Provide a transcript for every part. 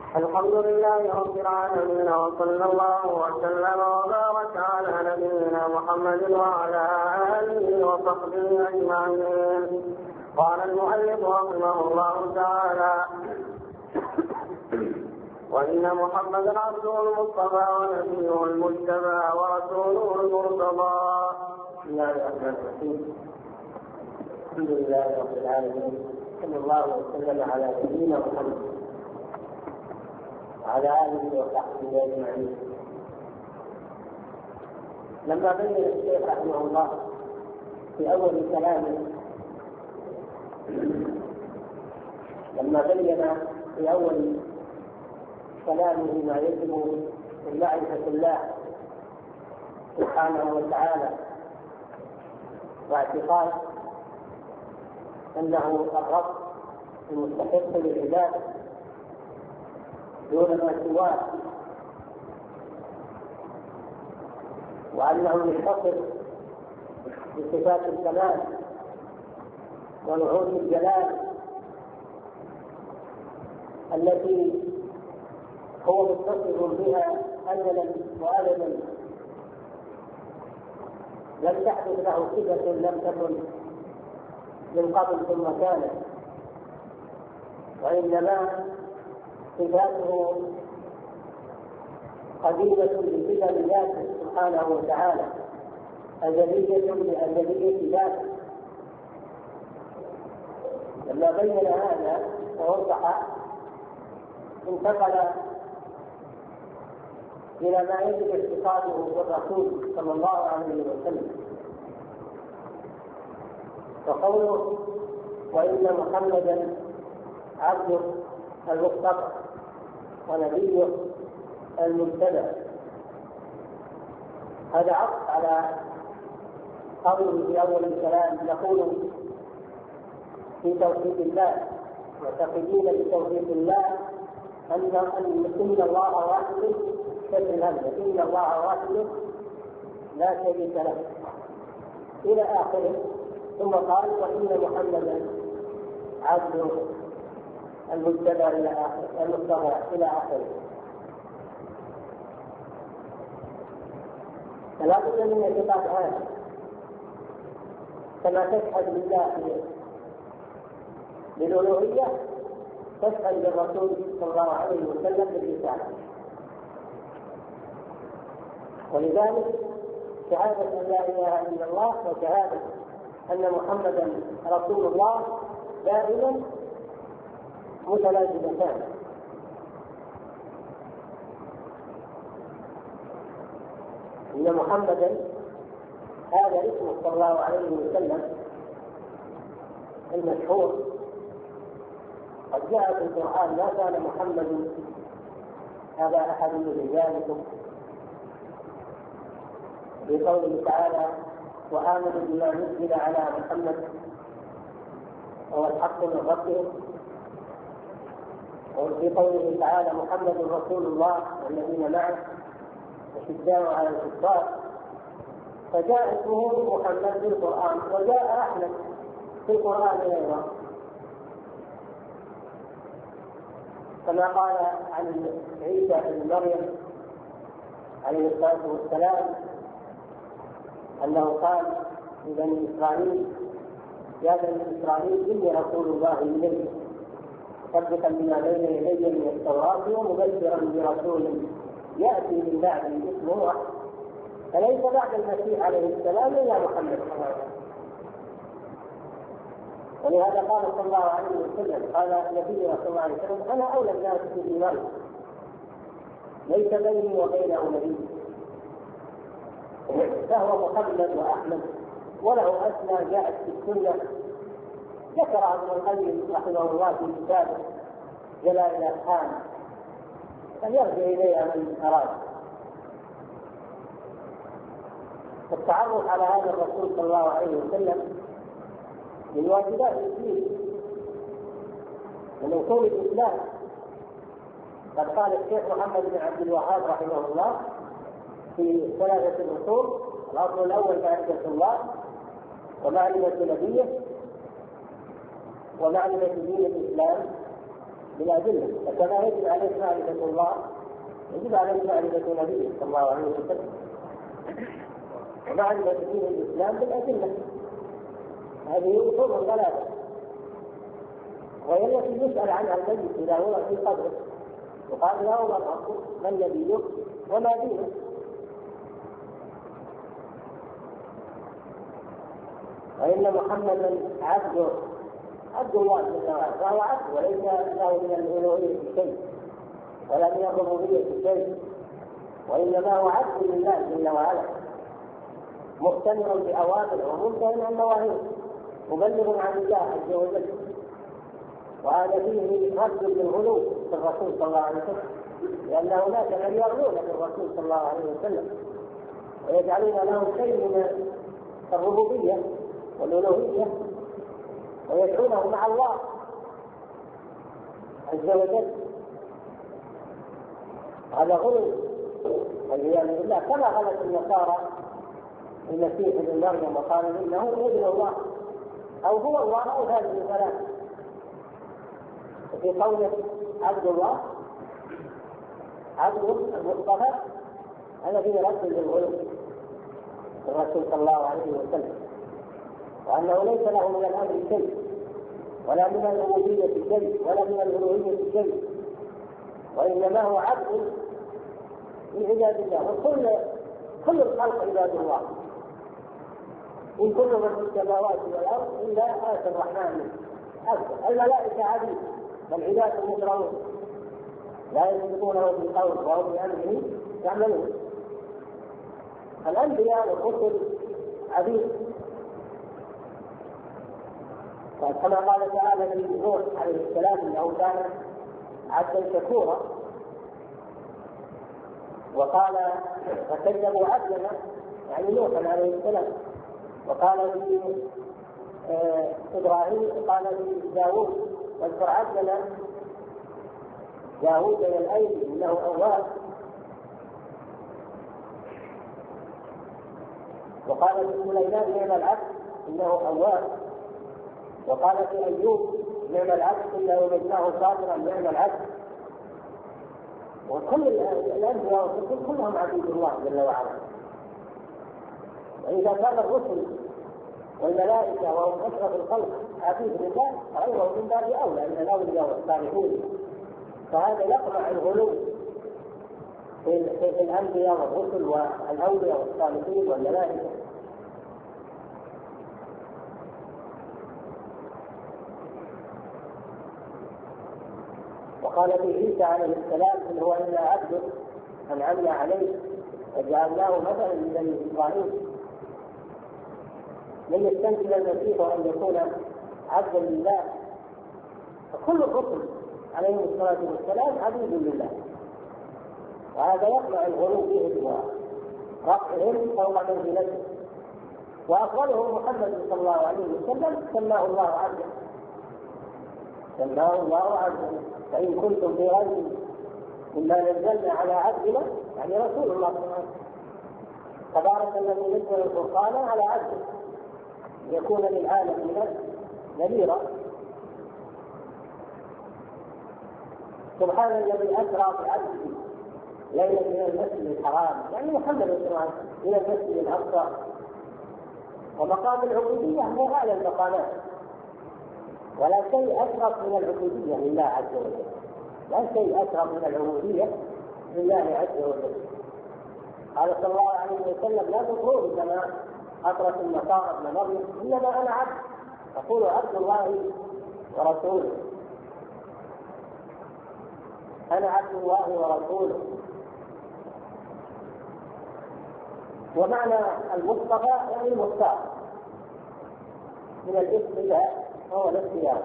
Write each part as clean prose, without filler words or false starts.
الحمد لله رب العالمين، وصلى الله وسلم وبارك على نبينا محمد وعلى آله وصحبه أجمعين. قال المؤلف رحمه الله تعالى: وإن محمدا عبده المصطفى ونبيه المجتبى ورسوله المرتضى. بسم الله الرحمن الرحيم. الحمد لله رب العالمين، صلى الله وسلم على نبينا محمد وعلى آله وصحبه أجمعين. لما بين الشيخ رحمه الله في أول كلامه ما يجب من معرفة الله سبحانه وتعالى واعتقاد أنه الرب المستحق للعبادة دون ما سواه، وأنه يتصف بصفات الكمال ونعوت الجلال التي هو متصف بها أزلا وأبدا، لم تحدث له صفة لم تكن من قبل ثم كانت، وإنما صفاته قديمة بصفة ذاته سبحانه وتعالى، أزلية بأزلية ذاته. لما بين هذا ووضح انتقل إلى ما يجب اعتقاده بالرسول صلى الله عليه وسلم، وقوله: وإن محمدا عبده المصطفى ونبيه المجتبى، هذا عطف على قوله في أول الكلام: نقول في توحيد الله معتقدين بتوحيد الله إن الله واحد، إن الله واحد لا شريك له إلى آخره. ثم قال: وإن محمدا عبده المجتبى إلى آخره، المصطفى إلى آخره. فلا بد من اعتقاد هذا، كما تشهد بالله بالألوهية تشهد بالرسول صلى الله عليه وسلم بالرسالة. ولذلك شهادة أن لا إله إلا الله وشهادة أن محمدا رسول الله دائما متلازمتان. إن محمدا هذا اسمه صلى الله عليه وسلم المشهور، قد جاء في القرآن: ما كان محمد هذا أحد من رجالكم، بقوله تعالى: وآمنوا بما نزل على محمد وهو الحق من ربهم، وفي قوله تعالى: محمد رسول الله والذين معه أشداء على الكفار. فجاء اسمه محمد في القرآن، وجاء أحمد في القرآن أيضا، كما قال عن عيسى بن مريم عليه الصلاة والسلام أنه قال لبني إسرائيل: يا بني إسرائيل إني رسول الله إليكم مصدقا لما بين يدي من التوراة ومبشرا برسول يأتي من بعده اسمه أحمد. فليس بعد المسيح عليه السلام إلا محمد صلى الله عليه وسلم. ولهذا قال صلى الله عليه وسلم، قال نبينا صلى الله عليه وسلم: أنا أولى الناس بالإيمان، ليس بيني وبينه نبي، فهو محمد وأحمد، وله أسماء جاءت في السنة ذكرها ابن القيم رحمه الله في كتابه جلال الأفهام، فليرجع إليها من أراد. التعرف على هذا الرسول صلى الله عليه وسلم من واجبات الدين ومن اصول الاسلام. قد قال الشيخ محمد بن عبد الوهاب رحمه الله في ثلاثه الاصول: الاصل الاول معرفه الله، ومعرفه نبيه، ومعرفه دين الاسلام، بالأدلة. فكما يجب عليك معرفة الله يجب عليك معرفة نبيه صلى الله عليه وسلم، ومعرفة دين الإسلام بالأدلة. هذه أصول ثلاثة، وهي التي يسأل عنها الميت إذا هو في قبره، وقال له ما ربك ما نبيك وما دينك. وإن محمدا عبد الله جل وعلا، فهو عبد وليس له من الألوهية شيء ولا من الربوبية شيء، وإنما هو عبد لله جل وعلا، مؤتمر بأوامره ومنتهي عن نواهيه، مبلغ عن الله عز وجل. وهذا فيه رد للغلو في الرسول صلى الله عليه وسلم، لأن هناك من يغلون في الرسول صلى الله عليه وسلم ويجعلون له شيء من الربوبية والألوهية ويدعونه مع الله عز وجل. هذا غلو والعياذ بالله، كما غلت النصارى المسيح ابن مريم وقالوا انه ابن الله او هو الله او هذه الثلاث. وفي قوله عبد الله عبد المصطفى هذا فيه رد للغلو الرسول صلى الله عليه وسلم، وانه ليس له من الامر شيء ولا من الربوبيه شيء ولا من الالوهيه شيء، وانما هو عبد من عباد الله. وكل الخلق عباد الله، إن كل من في السماوات والأرض إلا آتى الرحمن عبدا. الملائكة عبيد بل عباد مكرمون لا يسبقونه بالقول وهم بأمره يعملون. الأنبياء والرسل عبيد، كما قال تعالى في نوح عليه السلام انه كان عبدا شكورا، وقال فكذبوا عبدنا يعني نوحا عليه السلام. وقال في ابراهيم قال في داوود واذكر عبدنا داوود من الايدي انه اواب. وقال في سليمان نعم العبد انه اواب. وقال في ايوب نعم العبد انه وجدناه صابرا نعم العبد. وكل الانبياء والرسل كلهم عبيد الله جل وعلا. واذا كان الرسل والملائكه وهم اشرف الخلق عبيد لله فغيرهم من باب اولى ان الاولياء والصالحون. فهذا يقمع الغلو في الانبياء والرسل والاولياء والصالحين والملائكه. وقال في عيسى عليه السلام ان هو الا عبد انعمنا عليه وجعلناه مثلا لبني اسرائيل. لم يستنكر المسيح ان يكون عبدا لله، فكل الرسل عليهم الصلاه والسلام عبيد لله. وهذا يقمع الغلو فيه ورفعهم فوق منزلته. وافضلهم محمد صلى الله عليه وسلم سماه الله عبدا، سماه الله عبدا. فإن كنتم في ريب مما نزلنا على عبدنا يعني رسول الله صلى الله عليه وسلم. تبارك الذي نزل الفرقان على عبده ليكون للعالمين نذيرا. سبحان الذي أسرى بعبده ليلا من المسجد الحرام يعني محمد صلى الله عليه وسلم إلى المسجد الأقصى. ومقام العبودية هو أعلى المقامات، ولا شيء أشرف من العبودية لله عز وجل، لا شيء أشرف من العبودية لله عز وجل. قال صلى الله عليه وسلم لا تطروني كما أطرت النصارى ابن مريم، إنما أنا عبد، أقول عبد الله ورسوله، أنا عبد الله ورسوله. ومعنى المصطفى يعني المختار من الاسم هو الاختيار.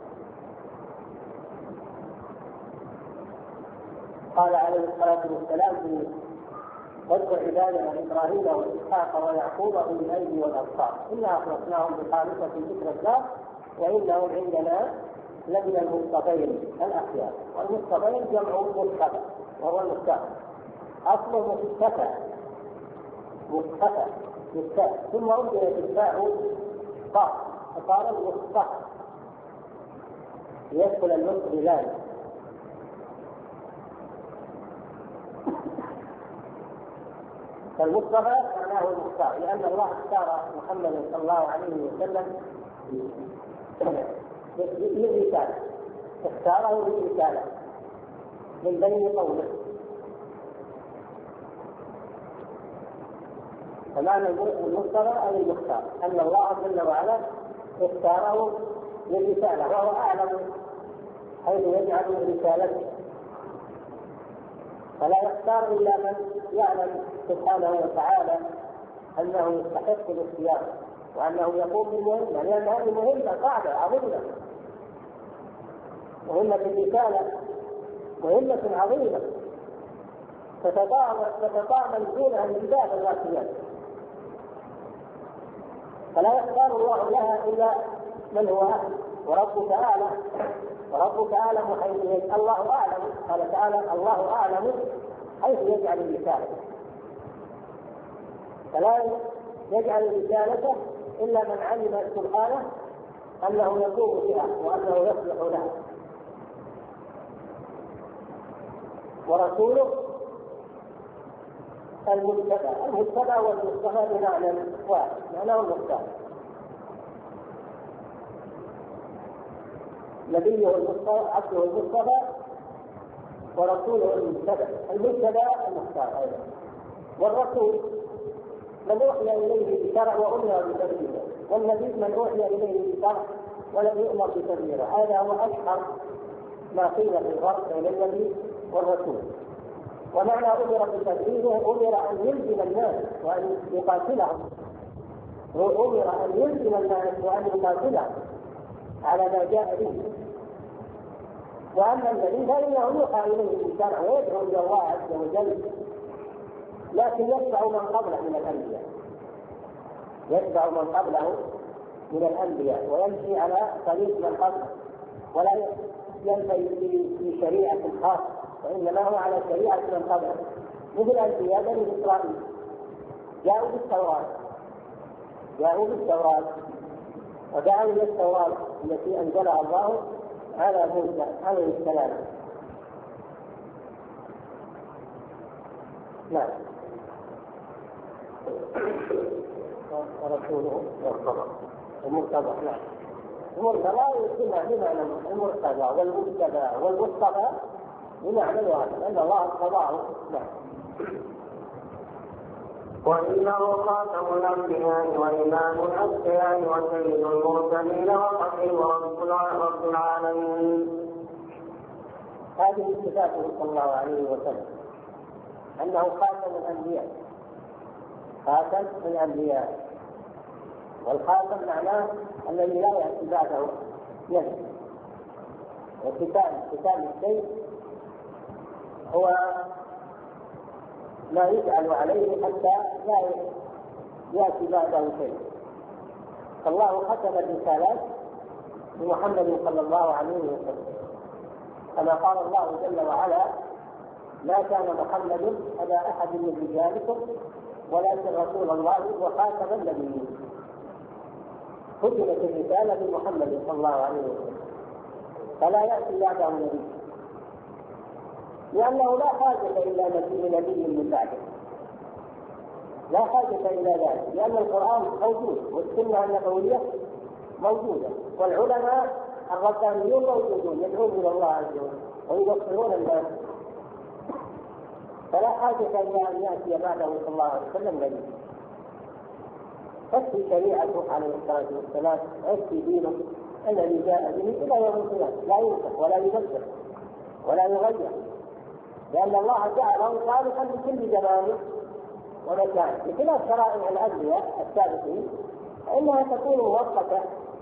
قال عليه الصلاة والسلام في واذكر عبادنا إبراهيم وإسحاق ويعقوب أولي الأيدي والأبصار إنا أخلصناهم بخالصة ذكر الله وإنهم عندنا لمن المصطفين الأخيار. والمصطفين جمع مصطفى وهو المختار، أصله مصطفى ثم أبدلت التاء طاء فصار المصطفى ليدخل النطق بذلك. فالمصطفى معناه المختار، لأن الله اختار محمد صلى الله عليه وسلم للرسالة، اختاره للرسالة من بين قومه. فمعنى المصطفى أي المختار، أن الله جل وعلا اختاره للرسالة، وهو أعلم حيث يجعل رسالته، فلا يختار إلا من يعلم سبحانه وتعالى أنه يستحق الاختيار وأنه يقوم بالمهمة، لأن هذه مهمة صعبة عظيمة، مهمة الرسالة مهمة عظيمة تتطامن دونها الجبال الراسيات، فلا يختار الله لها إلا من هو أهل. وربك أعلم حيث يجعل، الله أعلم، قال تعالى الله أعلم حيث يجعل الرسالة، فلا يجعل رسالته إلا من علم سبحانه أنه يقوم بها وأنه يصلح لها. ورسوله المجتبى والمصطفى بمعنى واحد، معناه المختار. نبيه المصطفى، عبده المصطفى، ورسوله المجتبى المختار أيضا. والرسول من أوحي إليه بشرع وأمر بتبليغه، والنبي من أوحي إليه بشرع ولم يؤمر بتبليغه. هذا هو أشهر ما قيل في الفرق بين النبي والرسول. ومعنى أمر بتبليغه أمر أن يلزم الناس وأن يقاتلهم، أمر أن يلزم الناس وأن يقاتلهم على ما جاء به. وأما النبي فإنه يوحى إليه بالشرع ويدعو إلى الله عز وجل، لكن يتبع من قبله من الأنبياء، يتبع من قبله من الأنبياء ويمشي على طريق من قبله، ولا ينتهي في شريعة خاصة، وإنما هو على شريعة من قبله، مثل أنبياء بني إسرائيل جاءوا بالتوراة ودعوا إلى التوراة التي أنزلها الله على موسى عليه السلام. نعم. ورسوله المرتضى. نعم. المرتضى يسمى بمعنى المرتضى والمجتبى والمصطفى بمعنى واحد، أن الله اصطفاه. نعم. وإنه خاتم الأنبياء وإمام الأتقياء وسيد المرسلين وحبيب رب العالمين. هذه صفاته صلى الله عليه وسلم، أنه خاتم الأنبياء، خاتم الأنبياء. والخاتم معناه الذي لا يأتي بعده نبي. وختام الشيء هو ما يجعل عليه حتى لا يأتي بعده شيء. فالله ختم الرسالات بمحمد صلى الله عليه وسلم، كما قال الله جل وعلا: ما كان محمد أبا أحد من رجالكم ولكن رسول الله وخاتم النبيين. ختمت الرسالة بمحمد صلى الله عليه وسلم، فلا يأتي بعده نبي، لأنه لا حاجة إلى نبي من بعده، لا حاجة إلى ذلك، لأن القرآن موجود والسنة النبوية موجودة، والعلماء الربانيون موجودون يدعون إلى الله عز وجل ويبصرون الناس، فلا حاجة إلى أن يأتي بعده صلى الله عليه وسلم نبي. تكفي شريعته عليه الصلاة والسلام، يكفي دينه الذي جاء به إلى يوم القيامة، لا ينسخ ولا يبدل ولا يغير، لأن الله جعله صالحا لكل زمان ومكان، بخلاف شرائع الأنبياء السابقين فإنها تكون مؤقتة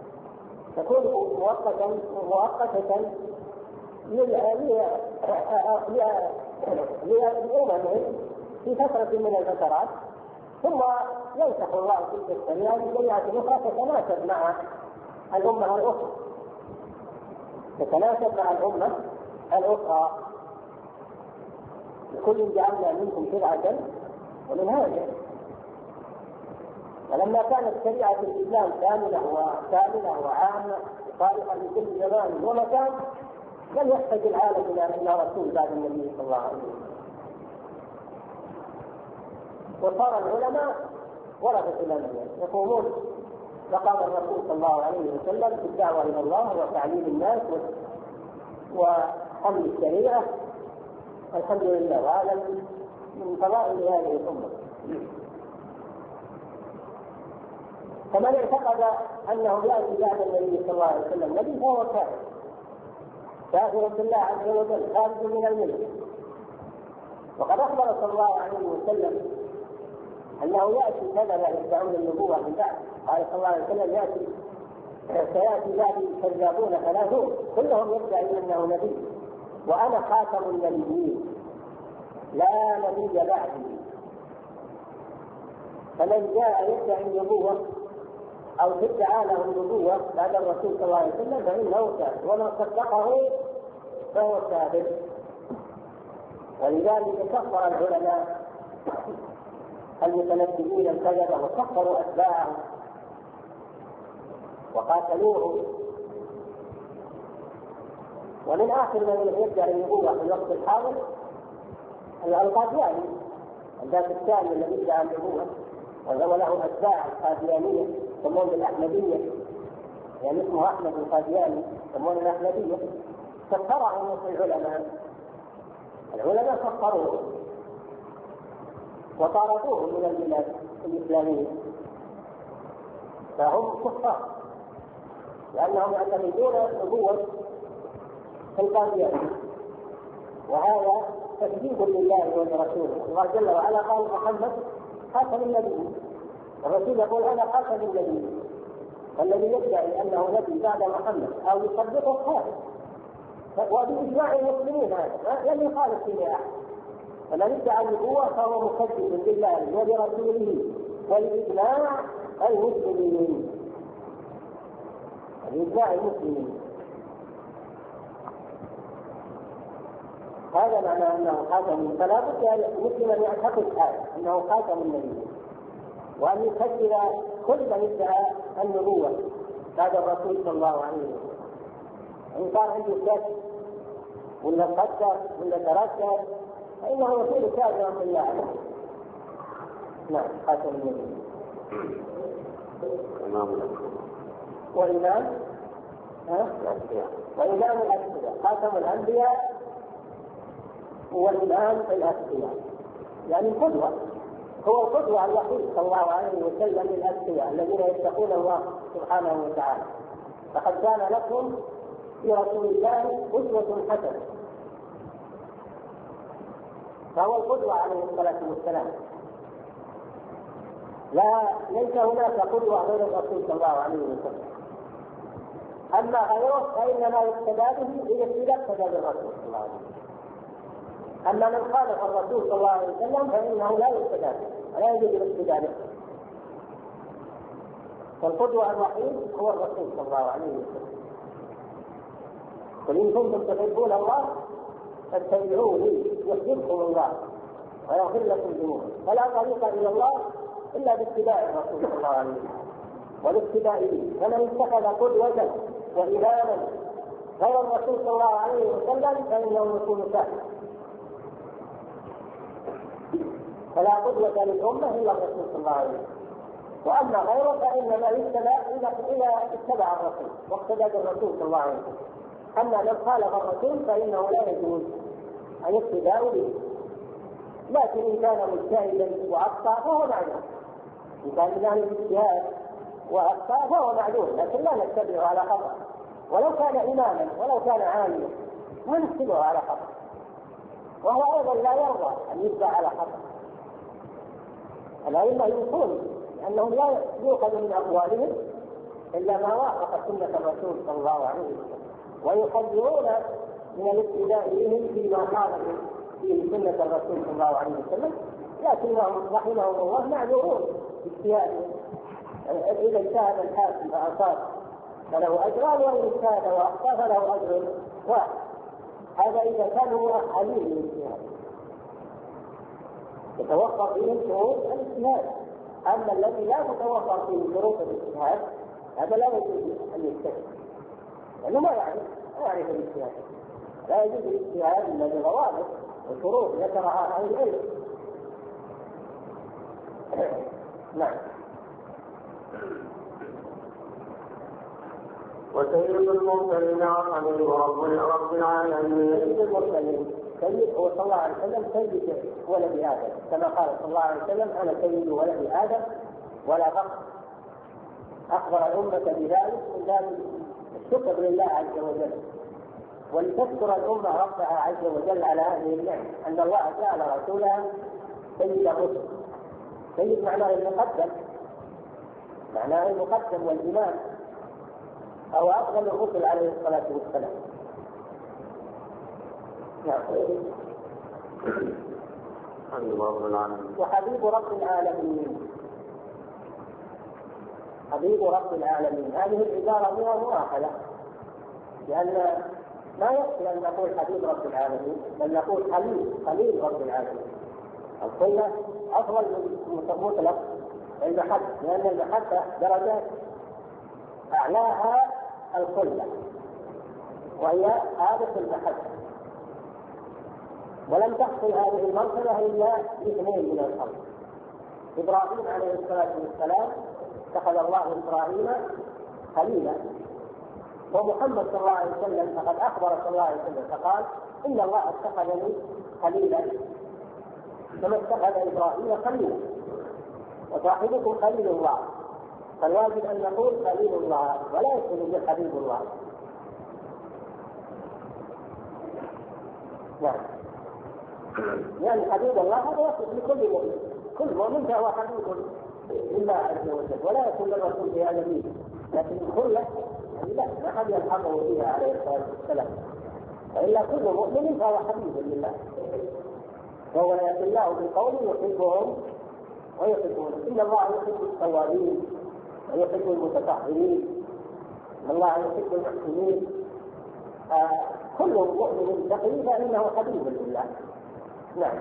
لأمم في فترة من الفترات، ثم ينسخ الله تلك الشريعة بشريعة أخرى تتناسب مع الأمة الأخرى، لكل جعلنا منكم شرعة ومنهاجا. ولما كانت شريعة الإسلام كاملة وعامة صالحة لكل زمان ومكان، لم يحتاج العالم إلى رسول بعد النبي صلى الله عليه وسلم. وصار العلماء ورثة الأنبياء يقومون مقام الرسول صلى الله عليه وسلم في الدعوة إلى الله وتعليم الناس وحمل الشريعة. الحمد لله، وهذا من فضائل هذه الأمة. فمن اعتقد أنه يأتي بعد النبي صلى الله عليه وسلم نبي فهو كافر بالله عز وجل، خارج من الملة. وقد أخبر صلى الله عليه وسلم أنه يأتي كذبا يدعون النبوة من بعد. قال صلى الله عليه وسلم سيأتي بعدي كذابون 30 كلهم يدعي أنه نبي وأنا خاتم النبيين لا نبي بعدي. فمن جاء يدعي النبوة أو تدعى له النبوة بعد الرسول صلى الله عليه وسلم فإنه كافر، ومن صدقه فهو كافر. ولذلك كفر العلماء المتنبئين الكذبة وكفروا أتباعهم وقاتلوهم. ومن آخر من يدعي النبوة في الوقت الحاضر القادياني الذات الثاني الذي ادعى النبوة وله أتباع القاديانية يسمون بالأحمدية، يعني اسمه أحمد القادياني يسمون الأحمدية. كفرهم العلماء كفروه وطردوهم من البلاد الإسلامية، فهم كفار لأنهم يعتمدون النبوة في القاديانية، وهذا تكذيب لله ولرسوله. الله جل وعلا قال محمد خاتم النبيين، الرسول يقول أنا خاتم النبيين. فالذي يدعي أنه نبي بعد محمد أو يصدقه كافر، وبإجماع المسلمين هذا لم يخالف فيه أحد. فمن ادعى النبوة فهو مكذب بالله ولرسوله ولإجماع المسلمين. الإجماع المسلمين هذا معنى أنه خاتم. فلا بد المسلم أن يعتقد هذا أنه خاتم النبي، وأن يكذب كل من ادعى النبوة بعد الرسول صلى الله عليه وسلم. إن كان عنده شك ولا قدر ولا تردد فإنه يكون كافرا بالله. نعم، خاتم النبي. وإمام الأنبياء، خاتم الأنبياء والإمام الأنبياء، يعني القدوة، هو القدوة الوحيد صلى الله عليه وسلم للأنبياء الذين يتقون الله سبحانه وتعالى. فقد كان لكم في رسول الله أسوة حسنة، فهو القدوة عليه الصلاة والسلام. ليس هناك قدوة غير الرسول صلى الله عليه وسلم. أما غيره فإنما يقتدى به إذا اقتدى بالرسول صلى الله عليه وسلم. أما من خالف الرسول صلى الله عليه وسلم فإنه لا يقتدى به ولا يجب الاقتداء به. والقدوة الوحيد هو الرسول صلى الله عليه وسلم. قل إن كنتم تحبون الله فاتبعوني يحببكم الله ويغفر لكم ذنوبكم. فلا طريق إلى الله إلا باتباع الرسول صلى الله عليه وسلم والاتباع به. فمن اتخذ قدوة وإماما غير الرسول صلى الله عليه وسلم فإنه يكون كافرا. فلا قدوة للأمة إلا الرسول صلى الله عليه وسلم، وأما غيره فإنما يتبع إذا اتبع الرسول واقتدى بالرسول صلى الله عليه وسلم. أما من خالف الرسول فإنه لا يجوز أن يقتدى به. لكن إن كان مجتهدا وأخطأ فهو معذور، إن كان بذلك الاجتهاد وأخطأ فهو معذور، لكن لا نتبعه على خطأ ولو كان إماما ولو كان عالما، ما نتبعه على خطأ. وهو أيضا لا يرضى أن يتبع على خطأ. الأئمة يقولون أنهم لا يؤخذ من أقوالهم إلا ما وافق سنة الرسول صلى الله عليه وسلم، ويحذرون من الاقتداء بهم فيما خالفوا فيه سنة الرسول صلى الله عليه وسلم، لكنهم رحمهم الله معذورون باجتهادهم. إذا اجتهد الحاكم فأصاب فله أجران، وإن اجتهد وأخطأ فله أجر واحد. هذا إذا كان هو عليم بالاجتهاد يتوفر فيه شروط الاجتهاد. أما الذي لا تتوفر فيه شروط الاجتهاد هذا لا يجوز أن يجتهد، لأنه ما يعرف الاجتهاد. لا يجوز الاجتهاد إلا بضوابط وشروط ذكرها أهل العلم. نعم. وسيد المرسلين وحبيب رب العالمين. سيد المرسلين سيد هو صلى الله عليه وسلم سيد ولد آدم، كما قال صلى الله عليه وسلم أنا سيد ولد آدم ولا فخر. أخبر الأمة بذلك من باب الشكر لله عز وجل، ولتذكر الأمة ربها عز وجل على هذه النعمة أن الله جعل رسولها سيد الرسل. سيد معناه المقدم، معناه المقدم والإمام، أو أفضل الرسل عليه الصلاة والسلام. حبيب رب العالمين. وحبيب رب العالمين. حبيب رب العالمين هذه العبارة منها مؤاخذة، لأن ما يكفي أن نقول حبيب رب العالمين، بل نقول خليل رب العالمين. الخلة أفضل من مطلق المحبة، لأن المحبة درجات أعلاها الخلة وهي عادة المحبة، ولم تحصل هذه المرتبة إلا باثنين من الخلق. إبراهيم عليه الصلاة والسلام اتخذ الله إبراهيم خليلا، ومحمد صلى الله عليه وسلم فقد أخبر صلى الله عليه وسلم فقال إن الله اتخذني خليلا كما اتخذ إبراهيم خليلا، وصاحبكم خليل الله. فالواجب أن نقول خليل الله ولا يكون بحبيب الله. نعم. يعني حبيب الله هذا يصف لكل مؤمن، كل مؤمن فهو حبيب لله عز وجل، ولا يكون للرسول بها نبي، لكن كله لا، ما حد يلحقه بها عليه الصلاه والسلام، والا كل مؤمن فهو حبيب لله. وهو يأتي الله بقوله يحبهم ويحبونه، ان الله يحب التوابين ويحب المتطهرين، الله يحب المحسنين. كل مؤمن تقي فانه حبيب لله. نعم.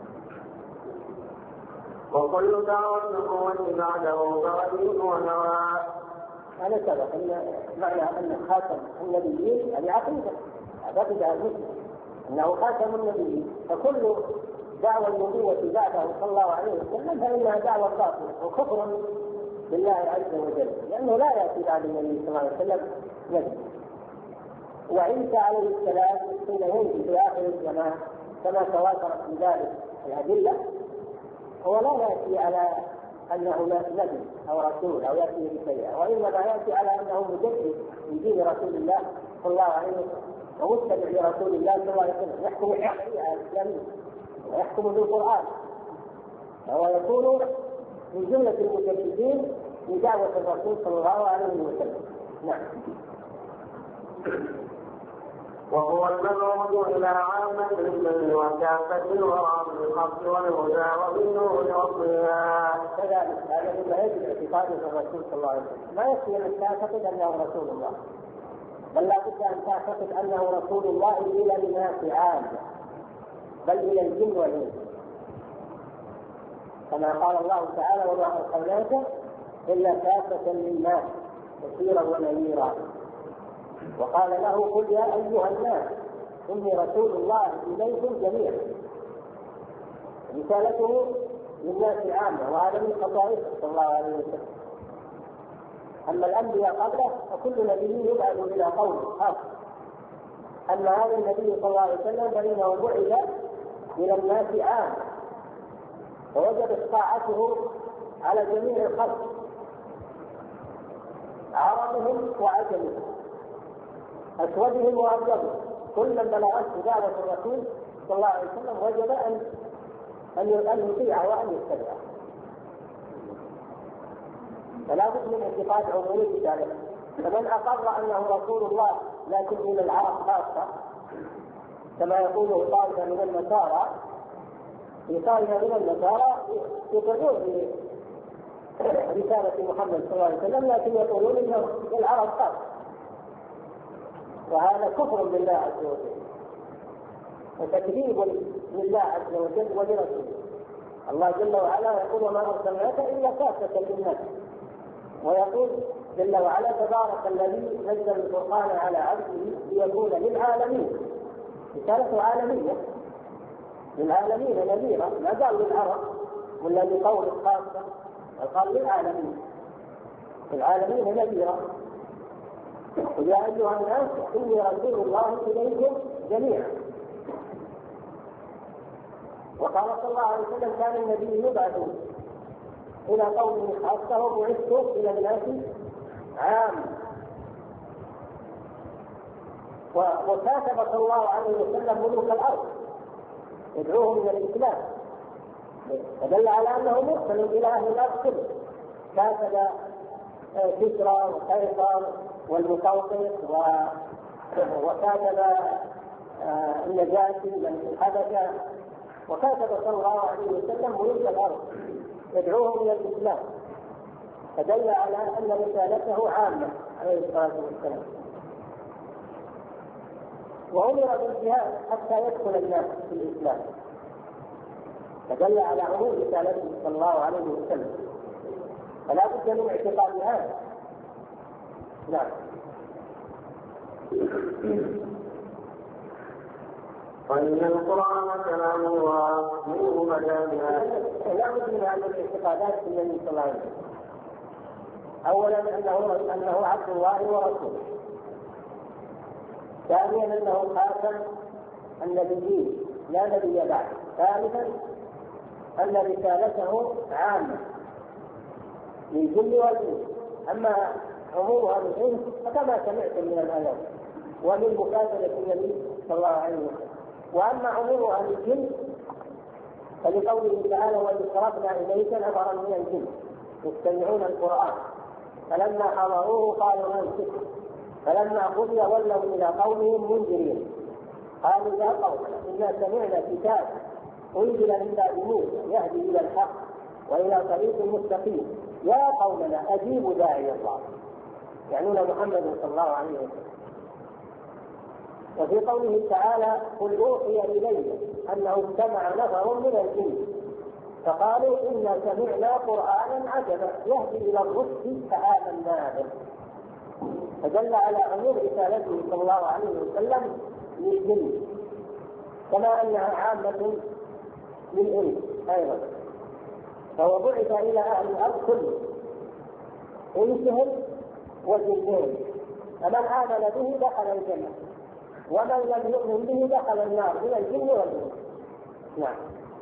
وكل دعوة النبوة بعده فغيب ونوى. هذا سبق ان معنى ان خاتم النبيين يعني عقيده، اعتقد المسلم انه خاتم النبيين، فكل دعوة النبوة بعده صلى الله عليه وسلم فانها دعوة باطلة وكفر بالله عز وجل، لانه لا ياتي بعد النبي صلى الله عليه وسلم نبي. وعيسى عليه السلام حين ينزل في اخر الزمان كما تواترت بذلك الادله، هو لا ياتي على انه نبي او رسول او ياتي بشيء، وانما ياتي على انه مجدد من دين رسول الله صلى الله عليه وسلم ومتبع لرسول الله صلى الله عليه وسلم، يحكم بالشريعه الاسلاميه ويحكم بالقران، فهو يكون من جمله المجددين لدعوه الرسول صلى الله عليه وسلم. نعم. وهو المبعوث إلى عامة الجن وكافة الورى بالحق والهدى وبالنور والضياء. كذلك هذا مما يجب اعتقاده في الرسول صلى الله عليه وسلم، ما يكفي ان تعتقد انه رسول الله، بل لا بد ان تعتقد انه رسول الله الى الناس عامة، بل الى الجن والانس، كما قال الله تعالى وما ارسلناك الا كافة للناس بشيرا ونذيرا. وقال له قل يا ايها الناس اني رسول الله اليكم جميعا. رسالته للناس عامه، وهذا من خصائصه صلى الله عليه وسلم. اما الانبياء قبله فكل نبي يبعث الى قوم خاص، اما هذا النبي صلى الله عليه وسلم فانه بعث الى الناس عامه، ووجبت طاعته على جميع الخلق عربهم وعجمهم أسودهم وأبيضهم، كل من بلغته دعوة الرسول صلى الله عليه وسلم وجب أن يطيع وأن يتبع. فلا بد من اعتقاد عمومي ذلك. فمن أقر أنه رسول الله لكن إلى العرب خاصة كما يقوله طائفة من النصارى، في طائفة من النصارى يقرون برسالة محمد صلى الله عليه وسلم لكن يقولون إنه للعرب خاصة، وهذا كفر بالله عز وجل وتكذيب لله عز وجل ولرسوله. الله جل وعلا يقول وما أرسلناك إلا كافة للناس، ويقول جل وعلا تبارك الذي نزل القرآن على عبده ليكون للعالمين، رسالة عالمية للعالمين نذيرا، ما قال للعرب ولا لقول خاصة؟ قال للعالمين، العالمين نذيرا. يا أيها الناس إني رسول الله إليكم جميعا. وقال صلى الله عليه وسلم كان النبي يبعث إلى قومه خاصة وبعثت إلى الناس عام. وكاتب صلى الله عليه وسلم ملوك الأرض يدعوهم إلى الإسلام، فدل على أنه مرسل إلى أهل الأرض كله. كاتب كسرى وقيصر والمقوقس وكاتب النجاشي من الحبشة، وكاتب صلى الله عليه وسلم ملوك الأرض يدعوهم إلى الإسلام، فدل على أن رسالته عامة عليه الصلاة والسلام. وأمر بالجهاد حتى يدخل الناس في الإسلام، فدل على عموم رسالته صلى الله عليه وسلم، فلا بد من اعتقاد هذا. نعم. وإن القرآن كلام الله منه مجازها. لا بد من هذه الاعتقادات في النبي صلى الله عليه وسلم. أولا أنه عبد الله ورسوله. ثانيا أنه خاتم النبيين لا نبي بعد. ثالثا أن رسالته عامة للجن والإنس. أما عموم أهل الإنس فكما سمعتم من الآيات ومن مكاتبة النبي صلى الله عليه وسلم. وأما عموم أهل الجن فلقوله تعالى وإذ صرفنا إليك نفرا من الجن يستمعون القرآن فلما حضروه قالوا أنصتوا فلما قضي ولوا إلى قومهم منذرين قالوا يا قومنا إنا سمعنا كتابا أنزل من بعد موسى يهدي إلى الحق وإلى طريق مستقيم يا قومنا أجيبوا داعي الله، يعنون محمد صلى الله عليه وسلم. وفي قوله تعالى قل أوحي إلي أنه استمع نفر من الجن فقالوا إنا سمعنا قرآنا عجبا يهدي إلى الرشد فآمنا به، فدل على عموم رسالته صلى الله عليه وسلم للجن كما أنها عامة للإنس أيضا. فهو بعث إلى أهل الأرض كله إنسهم وجنهم، فمن آمن به دخل الجنة ومن لم يؤمن به دخل النار من الجن والإنس. نعم.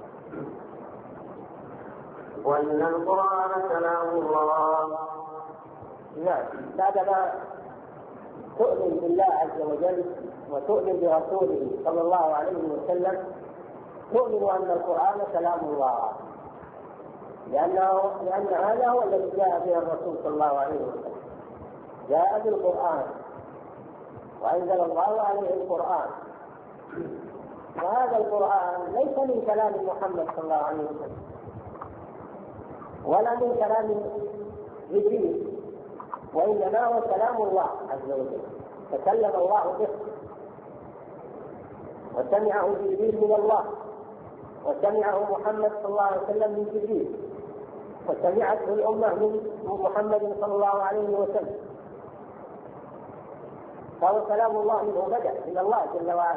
وإن القرآن كلام الله. نعم. بعدما تؤمن بالله عز وجل وتؤمن برسوله صلى الله عليه وسلم تؤمن أن القرآن كلام الله، لأن هذا هو الذي جاء به الرسول صلى الله عليه وسلم، جاء بالقرآن وأنزل الله عليه القرآن، وهذا القرآن ليس من كلام محمد صلى الله عليه وسلم ولا من كلام جبريل، وإنما هو كلام الله عز وجل تكلم الله به وسمعه جبريل من الله وسمعه محمد صلى الله عليه وسلم من جبريل وسمعته الأمة من محمد صلى الله عليه وسلم، فهو كلام الله منه بدأ من الله جل وعلا،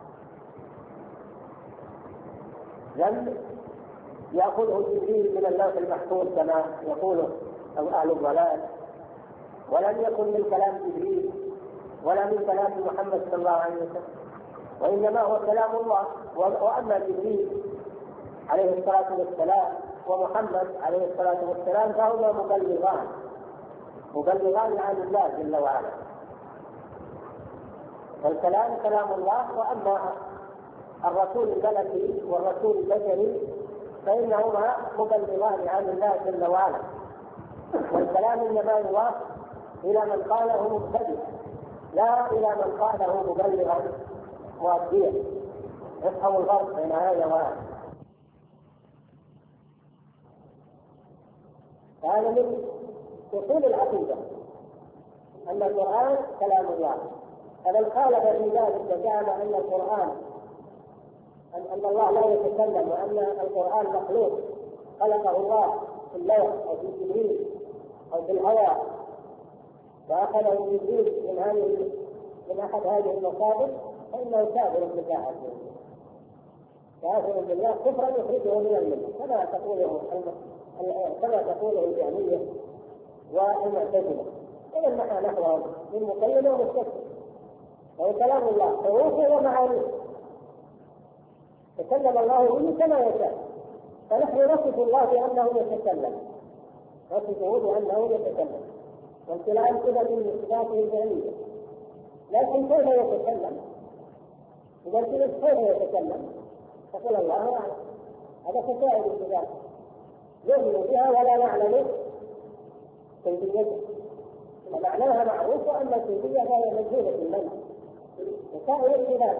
لم يأخذه جبريل من اللوح المحفوظ كما يقول أهل الضلال، ولم يكن من كلام جبريل ولا من كلام محمد صلى الله عليه وسلم، وإنما هو كلام الله. وأما جبريل عليه الصلاة والسلام ومحمد عليه الصلاة والسلام فهما مبلغان عن الله جل وعلا، فالكلام كلام الله. وأما الرسول الملكي والرسول البشري فإنهما مبلغان عن الله جل وعلا، والكلام إنما يضاف إلى من قاله مبتدئ لا إلى من قاله مبلغا مؤديا. افهموا الفرق بين هذا وهذا. هذا من أصول العقيدة أن القرآن كلام الله. فمن خالف في ذلك وزعم أن القرآن أن الله لا يتكلم وأن القرآن مخلوق خلقه الله في اللوح أو في جبريل أو في الهواء وأخذه جبريل من أحد هذه المصادر فإنه كافر بالله عز وجل. كافر بالله كفرا يخرجه من المله كما تقوله الجهميه والمعتزله. إذا نحن نحو من مقيد ومستكبر، وهو كلام الله حروفه ومعانيه تكلم الله به كما يشاء، فنحن نصف الله بأنه يتكلم، نصفه بأنه يتكلم، والكلام صفة من صفاته الجهمية. لكن كيف يتكلم؟ إذا كيف يتكلم؟ فقل الله أعلم. هذا كسائر الصفات نؤمن بها ولا نعلم كيفيتها، معناها معروف وأما الكيفية فهي مجهولة لنا. كسائر الصفات.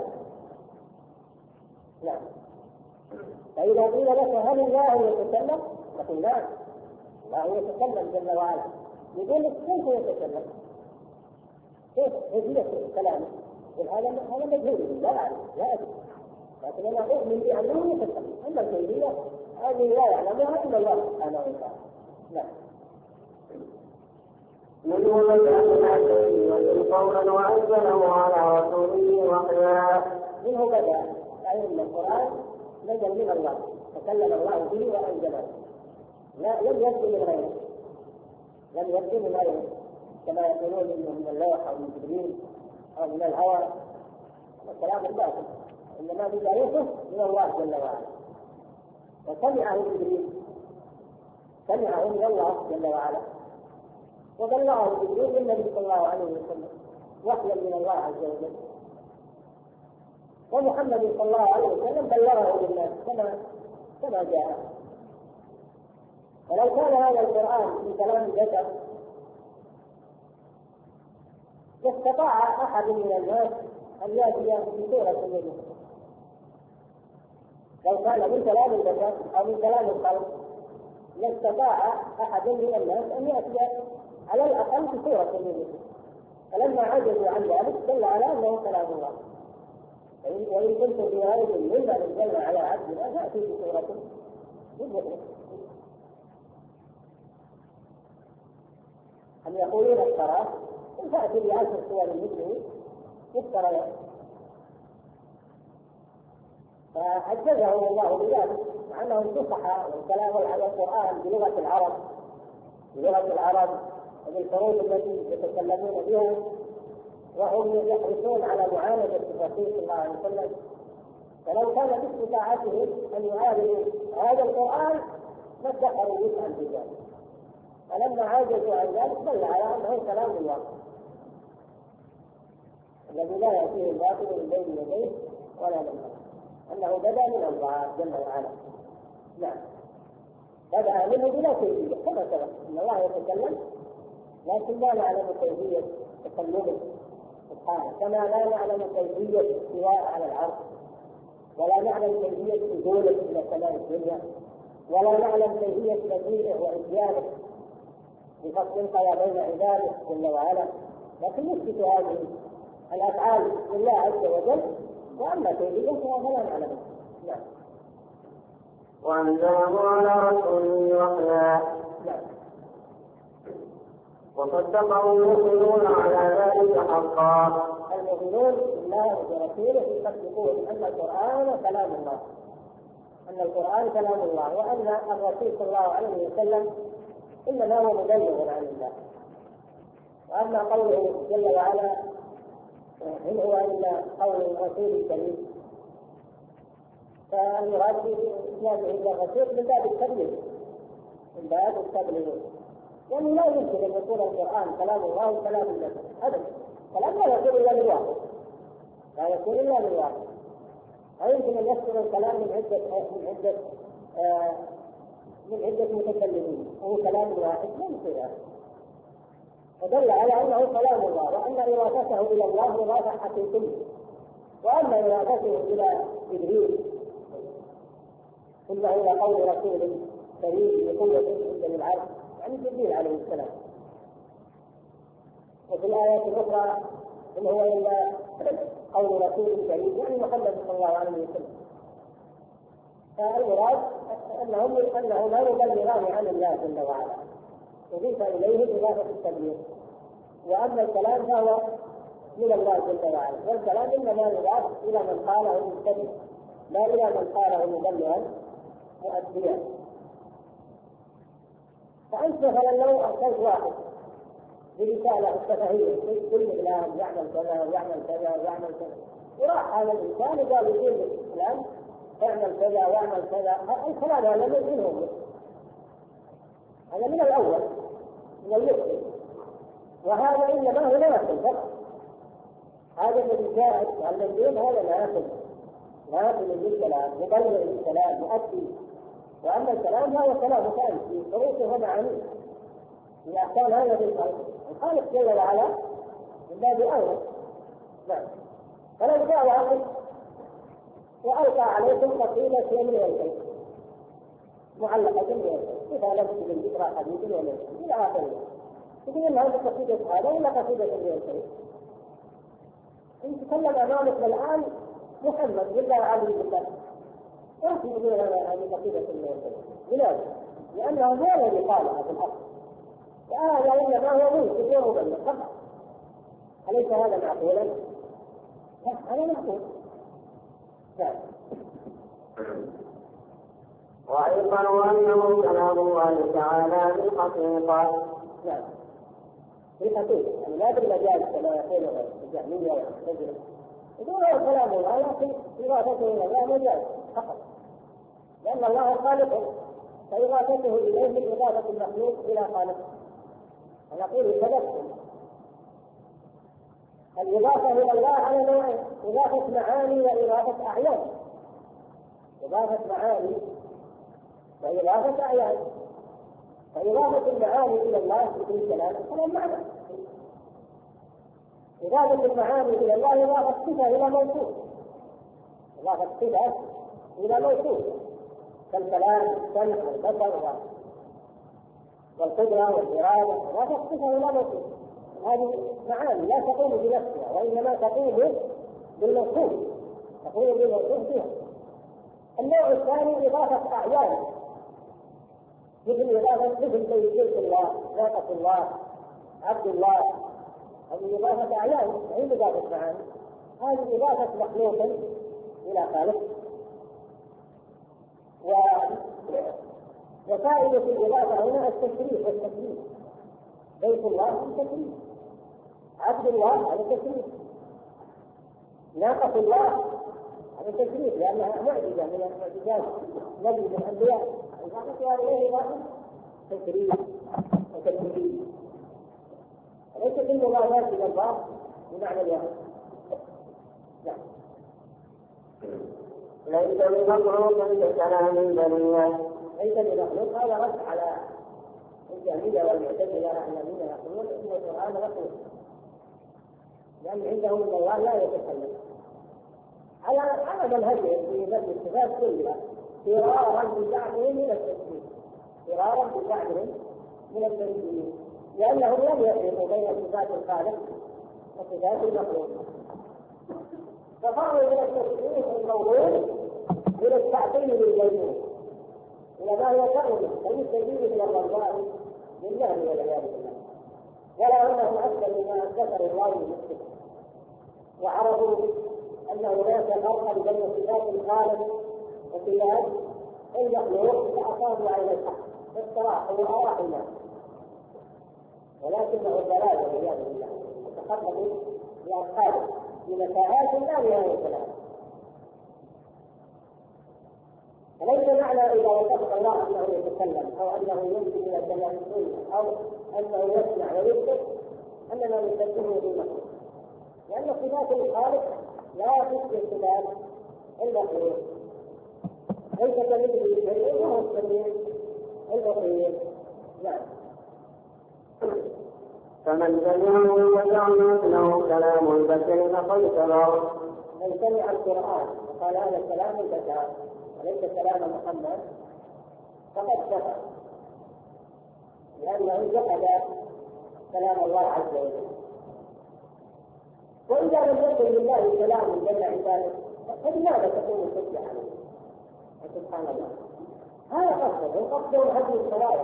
نعم. فإذا قيل لك هل الله يتكلم؟ نقول نعم، الله يتكلم جل وعلا. يقول لك كيف يتكلم؟ كيف كيفية كلامه؟ هذا مجهول لا أعلم لا أدري، لكن أنا أؤمن بأنه يتكلم. أما الكيفية هذه لا يعلمها إلا الله سبحانه وتعالى. نعم. منه بدأنا كيفية قولا وأنزله على رسوله وحيا. منه بدأ، أي من القرآن نزل من الله، تكلم الله به وأنزله، لم يبدو من غيره، لم يبدو من غيره كما يقولون إنه من اللوح أو من جبريل أو من الهوى. الكلام الباطل، إنما بدايته من الله جل وعلا. وسمعه جبريل، سمعه من الله جل وعلا، وبلغه جبريل للنبي صلى الله عليه وسلم وحيا من الله عز وجل. ومحمد صلى الله عليه وسلم بلغه للناس كما جاء. ولو كان هذا القرآن من كلام بشر لاستطاع أحد من الناس أن يأتي بسورة منه. لو كان من كلام البشر أو من كلام الخلق لاستطاع أحد من الناس أن يأتي على الأقل بسورة منه، فلما عجزوا عن ذلك دل على أنه كلام الله. وإن كنتم في ريب مما نزلنا على عبدنا فأتوا بسورة مثله. أم يقولون افتراه؟ فأتوا بعشر سور مثله مفتريات. فعجزهم الله بذلك، مع أنهم فصحى والكلام والقرآن بلغة العرب وبالحروف التي يتكلمون بها، وهم يحرصون على معاندة الرسول صلى الله عليه وسلم. فلو كان باستطاعتهم أن يعالجوا هذا القرآن ما ادخروا وسعا في ذلك، فلما عاجزوا عن ذلك دل على أنه كلام الله الذي لا يأتيه الباطل من بين يديه ولا من خلفه، أنه بدأ من الله جل وعلا. نعم، بدأ منه بلا كيفية كما سبق أن الله يتكلم، لكن لا نعلم كيفية تكلمه سبحانه، كما لا نعلم كيفية الاستواء على العرش، ولا نعلم كيفية نزوله إلى سماء الدنيا، ولا نعلم كيفية مجيئه وإتيانه بفصل القضاء بين عباده جل وعلا. لكن نثبت هذه الأفعال لله عز وجل، وأما كيفيتها فلا نعلمها. نعم. وأنزله على رسوله وحيا. نعم. وصدقه المؤمنون على ذلك حقا. المؤمنون بالله ورسوله يصدقون أن القرآن كلام الله، أن القرآن كلام الله، وأن الرسول صلى الله عليه وسلم إنما هو مبلغ عن الله. وأما قوله جل وعلا إن هو إلا قول الرسول الكريم، فالمراد بإسلامه إلى الرسول من باب التبليغ، من باب التبليغ. يعني لا يمكن أن يكون القرآن كلام الله وكلام الناس أبدا، كلام لا يكون إلا من واحد، لا يكون إلا من واحد. لا يمكن أن يصدر الكلام من عدة متكلمين، وهو كلام واحد لا يمكن ذلك. فدل على أنه كلام الله، وأن إضافته إلى الله إضافة حقيقية. وأما إضافته إلى جبريل إنه إلى قول رسول كريم بقوة عند العرش، يعني جبريل عليه السلام. وفي الآيات الأخرى إن هو إلا قول رسول كريم، يعني محمد صلى الله عليه وسلم. فالمراد أنه لا يبلغان عن الله جل وعلا، يضيف إليه إضافة التبليغ. وأما الكلام فهو من الله جل وعلا، والكلام إنما يضاف إلى من قاله المتبع، لا إلى من قاله مبلغا مؤديا. فأنت مثلا لو أرسلت واحد برسالة الشفهية كل فلان يعمل كذا ويعمل كذا ويعمل كذا، وراح هذا الإنسان وقال يقول فلان يعمل كذا ويعمل كذا، الكلام هذا من هو؟ هذا من الأول من المسلم، وهذا إنما هو ناقل فقط. هذا الذي جاء المسلم هذا ناقل للكلام، مبلغ للكلام، مؤدي. وأما الكلام هذا كلام ثاني في شروطه ومعانيه، إذا كان هذا بالخلق الخالق جل وعلا من باب أولى. نعم. فلو جاء واحد وألقى عليكم قصيدة من الشيء معلقة من الشيء، إذا لبس بالذكرى حديث ولا شيء إلى آخره، تقول إن هذه قصيدة هذا ولا قصيدة من الشيء؟ إن تكلم أمامك الآن محمد بالله عليه وسلم، لا تقول هذه قصيدة من الشيء. لماذا؟ لأنه هو الذي قالها في الأصل، وهذا إنما هو منصف ومبلغ فقط. أليس هذا معقولا؟ هذا معقول. وأيقنوا أنه كلام الله تعالى بالحقيقة. نعم، بالحقيقة، يعني لا بالمجاز كما يقول الجهمية والمعتزلة، يقول هو كلام الله لكن إضافته إلى الله مجاز فقط، لأن الله خالق، فإضافته إليه من إضافة المخلوق إلى خالقه. ونقول التبسم الإضافة إلى الله على نوعين: إضافة معاني وإضافة أعيان. إضافة معاني وإضافة أعيان. فإضافة المعاني إلى الله في الكلام كلام معنى. إضافة المعاني إلى الله إضافة صفة إلى موصوف، إضافة صفة إلى موصوف كالكلام والسمع والبصر والقدرة والإرادة، إضافة صفة إلى موصوف. هذه معاني لا تقوم بنفسها، وإنما تقوم بالموصوف، تقوم بالموصوف فيها. النوع الثاني إضافة أعيان، مثل سيد الله، ناقة الله، عبد الله، هذه إضافة أعيان، هي إضافة معاني. هذه إضافة مخلوق إلى خالق. وفائدة الإضافة هنا التشريف والتكليف. بيت الله التكليف، عبد الله هذا تشريف، ناقة الله هذا تشريف لأنها معجزة من المعجزات، نبي من الأنبياء، الحقيقة إليه واحد تشريف وتكليف. ليس كل الله يأتي الله بمعنى الواحد. ليس بمخلوق ككلام البرية. ليس بمخلوق، هذا رد على الجهمية والمعتزلة الذين يقولون إن القرآن مخلوق، لأن عندهم إن الله لا يتكلم على منهجهم في نفي الصفات كلها، فرارا بزعمهم من التشريع، فرارا بزعمهم من التشريع، لأنهم لم يفرقوا بين صفات الخالق وصفات المخلوق، فصاروا من التشريع الموضوع من التعطيل للجميع إلى ما هو كونه فيستجيب من الرضوان لله والعياذ بالله. ولا أنه أكثر مما ذكر الله المسلم، وعرفوا أن هناك فرقا بين صفات الخالق وصفات المخلوق، فأصابوا على الحق فاستراحوا وأراحوا الناس، ولكنه الضلال والعياذ بالله تخططوا بأصحابه بمتاهات لا نهاية لها. فليس معنى إذا وصف الله أنه يتكلم أو أنه يمشي إلى السماء أو أنه يسمع ويبصر أننا نسميه بالمخلوق، لأن صفات الخالق لا تشبه صفات المخلوق. ليس كمثله شيء وهو السميع البصير. نعم. فمن سمعه وجعل له كلام البشر فقد كفر. من سمع القرآن وقال هذا كلام البشر وليس كلام محمد فقد كفر، لأنه جحد كلام الله عز وجل. وإذا لم يكن لله كلام بين عباده فلماذا تكون الحجة عليه؟ سبحان الله. هذا قصده هدم الشرائع،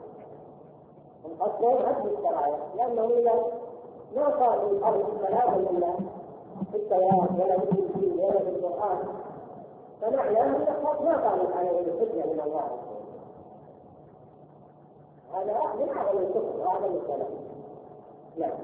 قصده هدم الشرائع، لأنه إذا ما صار في الأرض كلام لله في التوراة ولا في الإنجيل ولا في القرآن فنحن معناه أن ما قامت عليه الحجة من الله. هذا من أعظم الكفر وأعظم الكلام. نعم.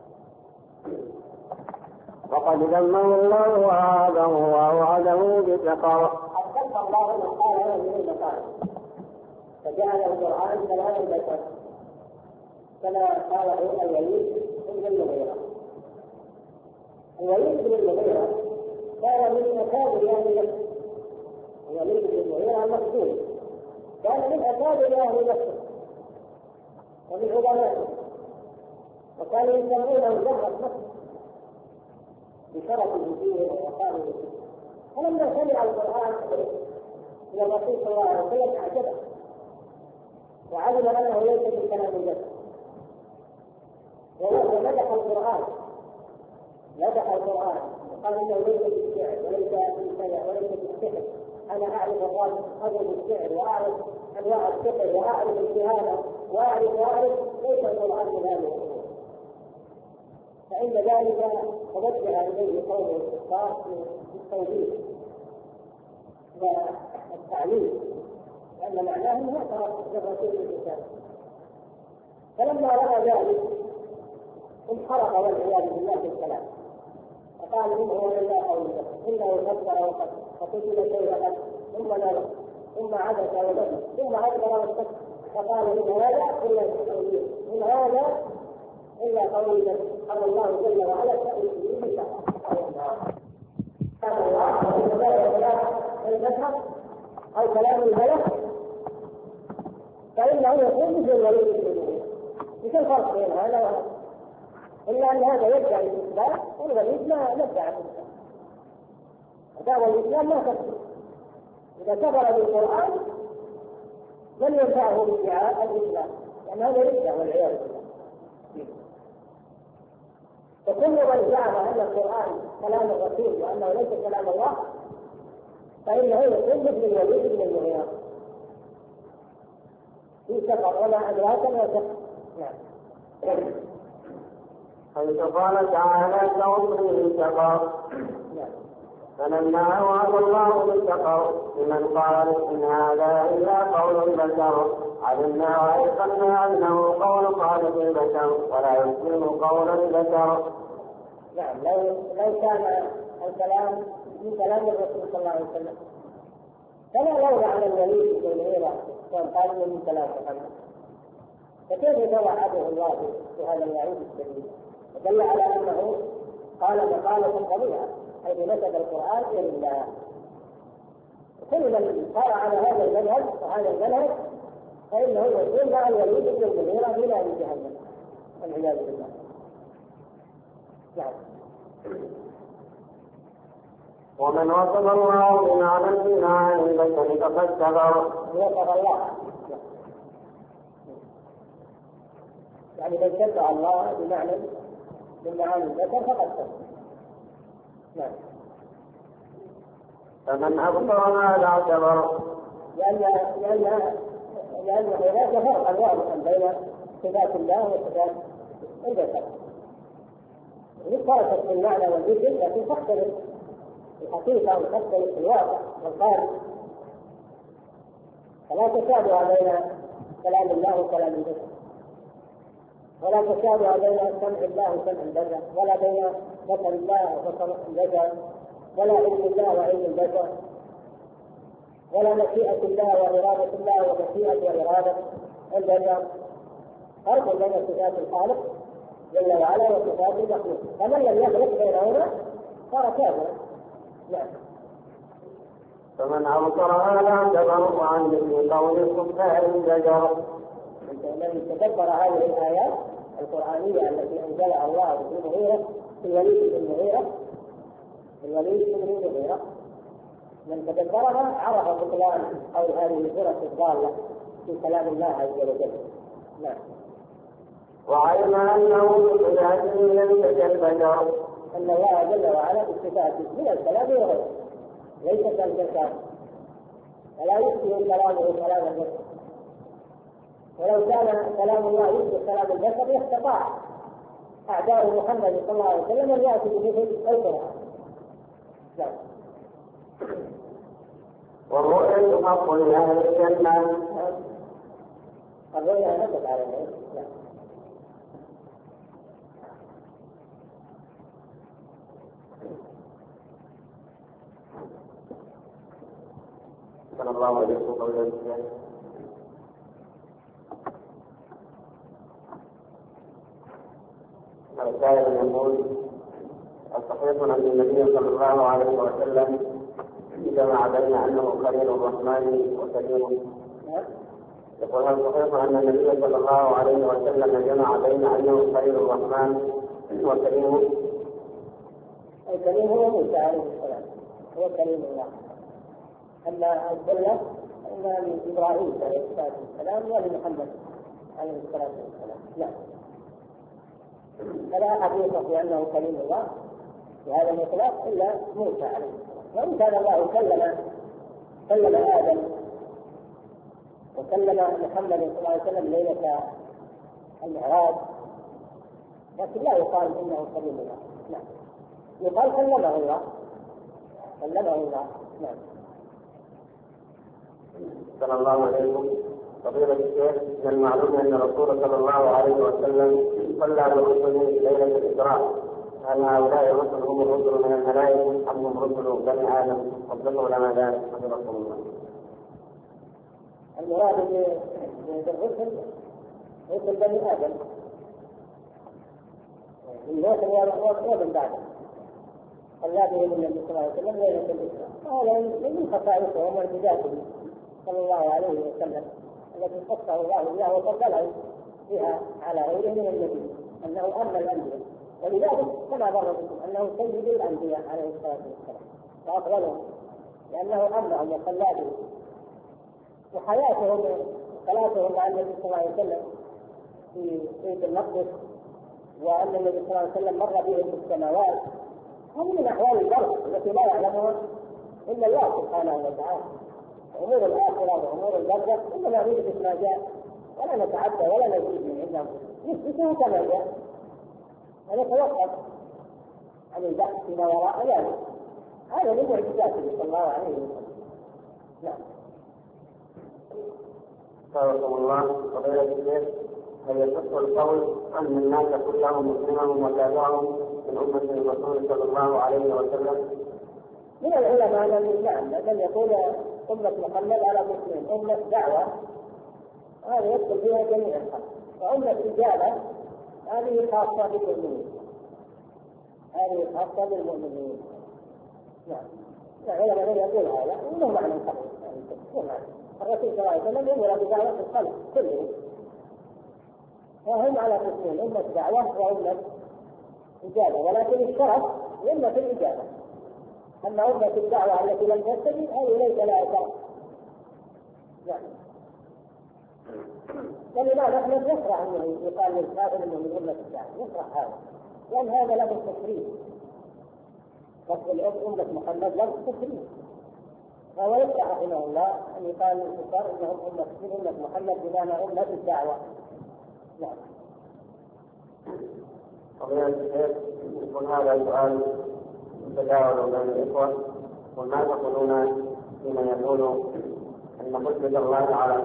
وقد ذمه الله وعاده ووعده بالتقوى. أصدق الله من قال له من المقال فجعل القرآن كلام البشر كما قاله الوليد بن المغيرة. الوليد بن المغيرة كان من أكابر أهل مكة. الوليد بن المغيرة المخزومي كان من أكابر أهل مكة ومن عظمائهم، وكانوا يسمونه جبرة مكة بشرفه فيه ووقاره فيه. فلما سمع القرآن من الرسول صلى الله عليه وسلم أعجبه وعلم أنه ليس من كلام البشر، ومدح القرآن وقال انه ليس بالشعر وليس بالكلام وليس بالسحر. انا اعرف الرجل بالشعر واعرف انواع السحر واعرف الكهانه واعرف ليس القرآن من هذه الامور. فعند ذلك توجه اليه قوله الكفار بالتوحيد والتعليم، لان معناه انه اعترف بالرسول الكتاب. فلما راى ذلك انحرف والعياذ بالله بالكلام فقال إنه هو لا قول إنه كبر وقد فقتل شيئا ثم نظر ثم عبس وبكى ثم أدبر واستكبر فقال إن هذا إلا قول قال الله جل وعلا فأتيه بالله. أو كلام الملك فإنه يكون مثل الوليد بن المغيرة. مش الفرق بين هذا وهذا، إلا أن هذا يدعي الإسلام والوليد لا يدعي الإسلام. دعوة الإسلام ما تكفي، إذا كفر بالقرآن لم ينفعه بادعاء الإسلام، لأن هذا يدعي والعياذ بالله. فكل من زعم أن القرآن كلام الرسول وأنه ليس كلام الله فإنه يكون مثل الوليد بن المغيرة في سفر ولا أدراك ما سفر. نعم. حيث قال تعالى كوثره سقى. فلما أوعد الله بالتقوى لمن قال إن هذا إلا قول البشر علمنا وأيقنا أنه قول خالق البشر ولا يسلم قول البشر. نعم. لو كان الكلام من كلام الرسول صلى الله عليه وسلم فلا لولا على الوليد بن المغيرة كان قال من كلام محمد، فكيف توعده الله في هذا الوعيد الشديد؟ ودل على انه قال مقالة طبيعة حيث نسب القرآن الى الله. كل من صار على هذا المنهج وهذا المنهج فانه يكون مع الوليد بن المغيرة في نار جهنم والعياذ بالله. نعم. ومن وصف الله بمعنى من معاني البشر فقد كفر. وصف الله يعني من شبه الله بمعنى من معاني البشر فقد كفر. نعم. فمن أبطل هذا اعتبر. لأن هناك فرقا واضحا بين صفات الله وصفات البشر. فرقت في المعنى والجسم لكن تختلف الحقيقة وتختلف الواقع والخارج، فلا تشابه بين كلام الله وكلام البشر، ولا تشابه بين سمع الله وسمع البشر، ولا بين بصر الله وبصر البشر، ولا علم الله وعلم البشر، ولا مشيئة الله وإرادة الله ومشيئة وإرادة البشر. فرق بين صفات الخالق جل وعلا وصفات المخلوق، فمن لم يفرق بينهما صار كافرا. نعم. فمن أبصر هذا اعتبر وعن مثل قول الكفار زجر. الذي تدبر هذه الآيات القرآنية التي أنزلها الله في المغيرة في الوليد بن المغيرة من تدبرها عرف بطلان أو هذه الفرق الضالة في كلام الله عز وجل. نعم. وعلم أنه بصفاته ليس كالبشر، أن الله جل وعلا بصفاته من الكلام وغيره ليس كالبشر، ولا يشبه كلامه كلام البشر. ولو كان كلام الله يشبه كلام البشر لاستطاع أعداء محمد صلى الله عليه وسلم أن يأتي بمثل القرآن. نعم. الرؤيا حق لأهل الجنة. الرؤيا نزلت على العين. لا. صلى الله عليه وسلم. السائل يقول: الصحيح أن النبي صلى الله عليه وسلم جمع بين أنه خليل الرحمن وكريم. يقول: هل صحيح أن النبي صلى الله عليه وسلم جمع بين أنه خليل الرحمن وكريم؟ الكريم هو موسى عليه السلام، هو كريم الله. أما الخلة فإنها من إبراهيم عليه الصلاة والسلام ولمحمد عليه الصلاة والسلام. لا، فلا حقيقة في أنه كريم الله بهذا الإطلاق إلا موسى عليه السلام. وإن كان الله كلم آدم وكلم محمد صلى الله عليه وسلم ليلة المعراج، لكن لا يقال إنه كريم الله. نعم، يقال كلمه الله. نعم. صلى الله عليه وسلم. فضيلة الشيخ، من المعلوم أن الرسول صلى الله عليه وسلم صلى برسله ليلة الإسراء، هل هؤلاء الرسل هم الرسل من الملائكة أم هم رسل بني آدم؟ وضحوا لنا ذلك حفظكم الله. المراد بالرسل رسل بني آدم، الرسل ومن بعده صلى بهم النبي صلى الله عليه وسلم ليلة الإسراء. هذا من خصائصه ومعجزاته صلى الله عليه وسلم التي خصه الله بها وفضله بها على غيره من النبي، أنه أمن الأنبياء، ولذلك كما مر بكم أنه سيد الأنبياء عليه الصلاة والسلام وأفضلهم، لأنه أمنهم وصلى بهم. وحياتهم صلاتهم مع النبي صلى الله عليه وسلم في بيت المقدس، وأن النبي صلى الله عليه وسلم مر بهم في السماوات، هذه من أحوال البرق التي لا يعلمها إلا الله سبحانه وتعالى. أمور الآخرة وأمور البرزخ إنما نثبت ما جاء ولا نتعدى ولا نزيد من عندهم، نثبته كما جاء ونتوقف عن البحث فيما وراء ذلك. هذا من معجزاته صلى الله عليه وسلم. نعم. حفظكم الله. فضيلة الشيخ، هل يصح القول أن الناس كلهم مسلمهم وتابعهم من أمة الرسول صلى الله عليه وسلم؟ من العلماء من يقول أمة محمد على مسلم، أمة دعوة هذا يدخل فيها جميع الخلق، وأمة إجابة هذه خاصة بالمؤمنين. نعم. العلماء من يقول هذا إنه معنى الخلق، الرسول صلى الله عليه وسلم يأمر بدعوة الخلق كلهم، وهم على قسمين: أمة دعوة وأمة إجابة، ولكن الشرف أمة الإجابة. أما أمة الدعوة التي لم تستجب هذه ليس لها شرف. نعم. ولماذا نحن نشرح أنه يقال للكافر أنه من أمة الدعوة؟ نشرح هذا لأن هذا له التشريف، فصل أمة محمد له التشريف، فهو يفتح رحمه الله أن يقال للكفار أنهم من أمة محمد بمعنى أمة الدعوة. نعم. فضيلة الشيخ، يكون هذا سؤال تداول بين الإخوة، وما تقولون فيما يقول أن حجة الله على